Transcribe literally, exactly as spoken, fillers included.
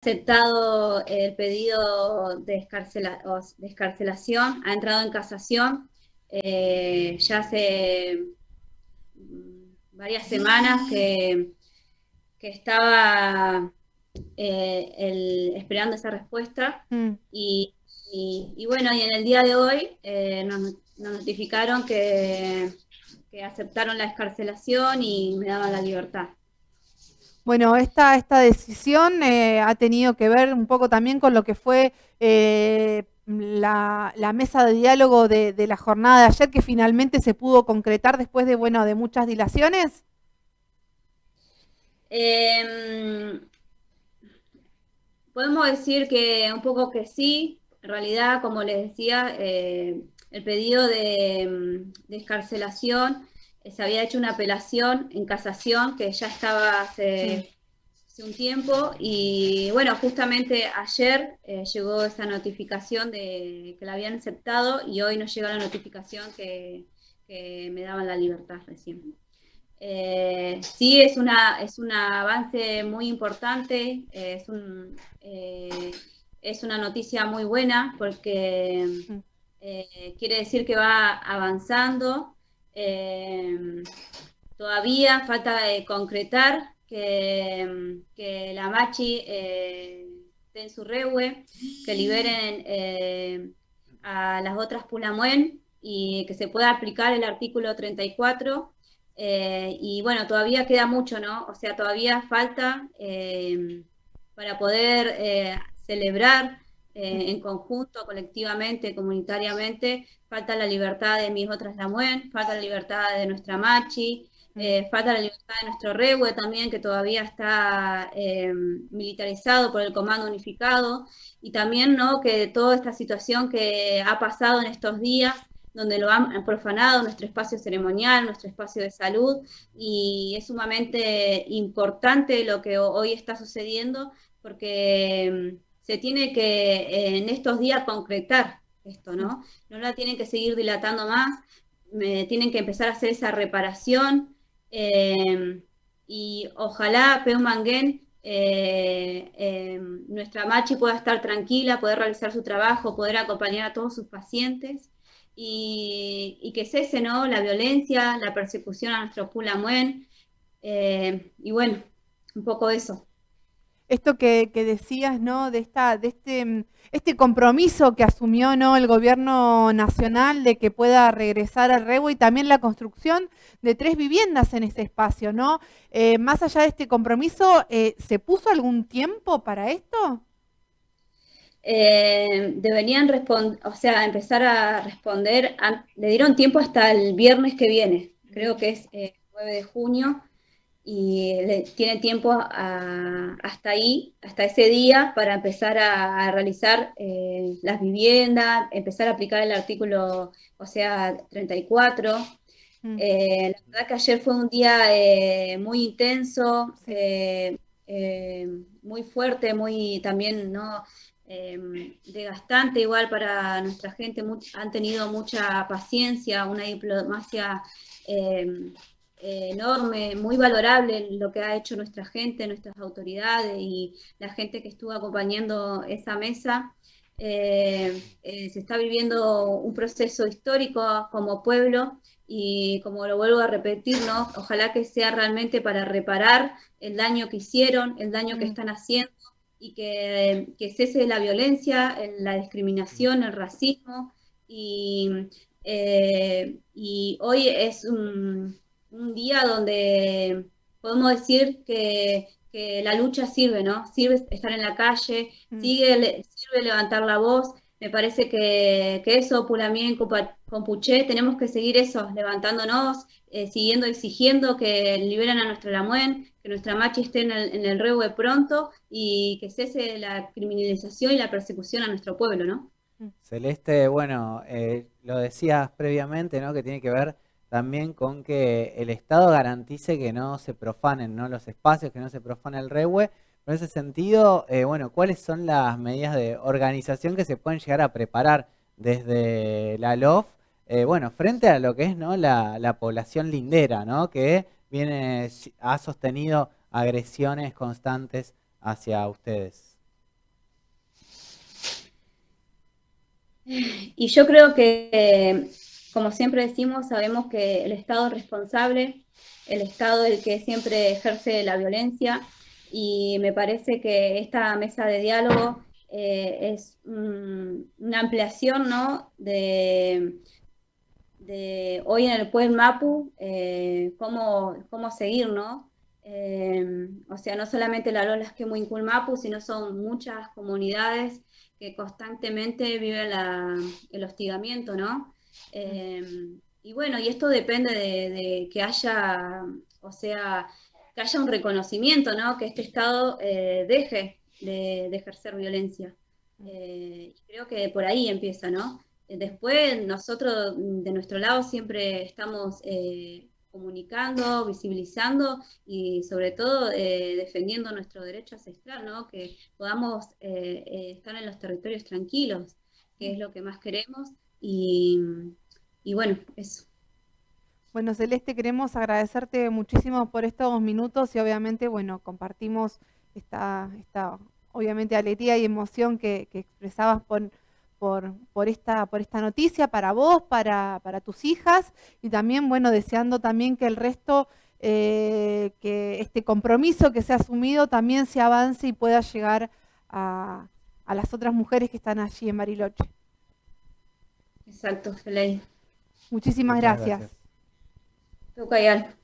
aceptado el pedido de, escarcela, o de escarcelación, ha entrado en casación. Eh, ya hace varias semanas que, que estaba eh, el, esperando esa respuesta Mm. y, y, y, bueno, y en el día de hoy eh, nos, nos, notificaron que, que aceptaron la escarcelación y me daban la libertad. Bueno, esta, esta decisión eh, ha tenido que ver un poco también con lo que fue eh, la, la mesa de diálogo de, de la jornada de ayer, que finalmente se pudo concretar después de, bueno, de muchas dilaciones. Eh, Podemos decir que un poco que sí, en realidad, como les decía, eh, el pedido de, de escarcelación, eh, se había hecho una apelación en casación que ya estaba Sí. hace, hace un tiempo y bueno, justamente ayer eh, llegó esa notificación de que la habían aceptado y hoy nos llega la notificación que, que me daban la libertad recién. Eh, sí, es, una, es un avance muy importante, eh, es, un, eh, es una noticia muy buena porque Mm. eh, quiere decir que va avanzando. Eh, Todavía falta de concretar que, que la Machi eh, den su rehue, que liberen eh, a las otras Pulamuen y que se pueda aplicar el artículo treinta y cuatro. Eh, y bueno, todavía queda mucho, ¿no? O sea, todavía falta eh, para poder eh, celebrar Mm. eh, en conjunto, colectivamente, comunitariamente, falta la libertad de mis otras Lamuen, falta la libertad de nuestra Machi, Mm. eh, falta la libertad de nuestro Rehue también, que todavía está eh, militarizado por el Comando Unificado, y también ¿no? que toda esta situación que ha pasado en estos días, donde lo han profanado nuestro espacio ceremonial, nuestro espacio de salud, y es sumamente importante lo que hoy está sucediendo, porque mm, se tiene que eh, en estos días concretar esto, Mm. ¿no? No la tienen que seguir dilatando más, me, tienen que empezar a hacer esa reparación eh, y ojalá Peumangen, eh, eh, nuestra Machi pueda estar tranquila, poder realizar su trabajo, poder acompañar a todos sus pacientes y, y que cese ¿no? la violencia, la persecución a nuestro Pulamuen eh, y bueno, un poco eso. Esto que, que decías, ¿no? De esta, de este, mm, este compromiso que asumió, ¿no? El gobierno nacional de que pueda regresar al Rehue y también la construcción de tres viviendas en ese espacio, ¿no? Eh, más allá de este compromiso, eh, ¿se puso algún tiempo para esto? Eh, deberían responder, o sea, empezar a responder, a, le dieron tiempo hasta el viernes que viene, creo Bien. que es eh, nueve de junio, y le, tiene tiempo a, hasta ahí, hasta ese día, para empezar a, a realizar eh, las viviendas, empezar a aplicar el artículo, o sea, treinta y cuatro. Mm. Eh, la verdad que ayer fue un día eh, muy intenso, Sí. eh, eh, muy fuerte, muy también, ¿no? Eh, desgastante igual para nuestra gente, much, han tenido mucha paciencia, una diplomacia eh, eh, enorme, muy valorable lo que ha hecho nuestra gente, nuestras autoridades y la gente que estuvo acompañando esa mesa. Eh, eh, se está viviendo un proceso histórico como pueblo y como lo vuelvo a repetir, ¿no? Ojalá que sea realmente para reparar el daño que hicieron, el daño que Mm. están haciendo y que, que cese la violencia, la discriminación, el racismo y, eh, y hoy es un, un día donde podemos decir que, que, la lucha sirve, ¿no? Sirve estar en la calle, Mm. sigue, sirve levantar la voz. Me parece que, que eso, Pulamien, Compuché, tenemos que seguir eso, levantándonos, eh, siguiendo exigiendo que liberen a nuestra Lamuen, que nuestra Machi esté en el, en el Rehue pronto y que cese la criminalización y la persecución a nuestro pueblo, ¿no? Mm. Celeste, bueno, eh, lo decías previamente, ¿no? Que tiene que ver también con que el Estado garantice que no se profanen, ¿no? Los espacios, que no se profane el rehue. En ese sentido, eh, bueno, ¿cuáles son las medidas de organización que se pueden llegar a preparar desde la L O F, eh, bueno, frente a lo que es, ¿no? la, la población lindera, ¿no? Que viene, ha sostenido agresiones constantes hacia ustedes? Y yo creo que, como siempre decimos, sabemos que el Estado es responsable, el Estado es el que siempre ejerce la violencia, y me parece que esta mesa de diálogo eh, es un, una ampliación, ¿no? de, de hoy en el Pueblo Mapu, eh, cómo, cómo seguir, ¿no? Eh, o sea, no solamente la Lola Esquemuincul Mapu, sino son muchas comunidades que constantemente viven la, el hostigamiento, ¿no? Eh, y bueno, y esto depende de, de, que haya, o sea, que haya un reconocimiento, ¿no? Que este Estado eh, deje de, de, ejercer violencia. Eh, creo que por ahí empieza, ¿no? Después nosotros de nuestro lado siempre estamos eh, comunicando, visibilizando y sobre todo eh, defendiendo nuestro derecho ancestral, ¿no? Que podamos eh, eh, estar en los territorios tranquilos, que es lo que más queremos. Y, y bueno, eso. Bueno, Celeste, queremos agradecerte muchísimo por estos minutos y obviamente, bueno, compartimos esta, esta obviamente, alegría y emoción que, que expresabas por, por, por, esta, por esta noticia para vos, para, para tus hijas y también, bueno, deseando también que el resto, eh, que este compromiso que se ha asumido también se avance y pueda llegar a, a las otras mujeres que están allí en Bariloche. Exacto, Feley. Muchísimas Muchas gracias. gracias. Tucayal.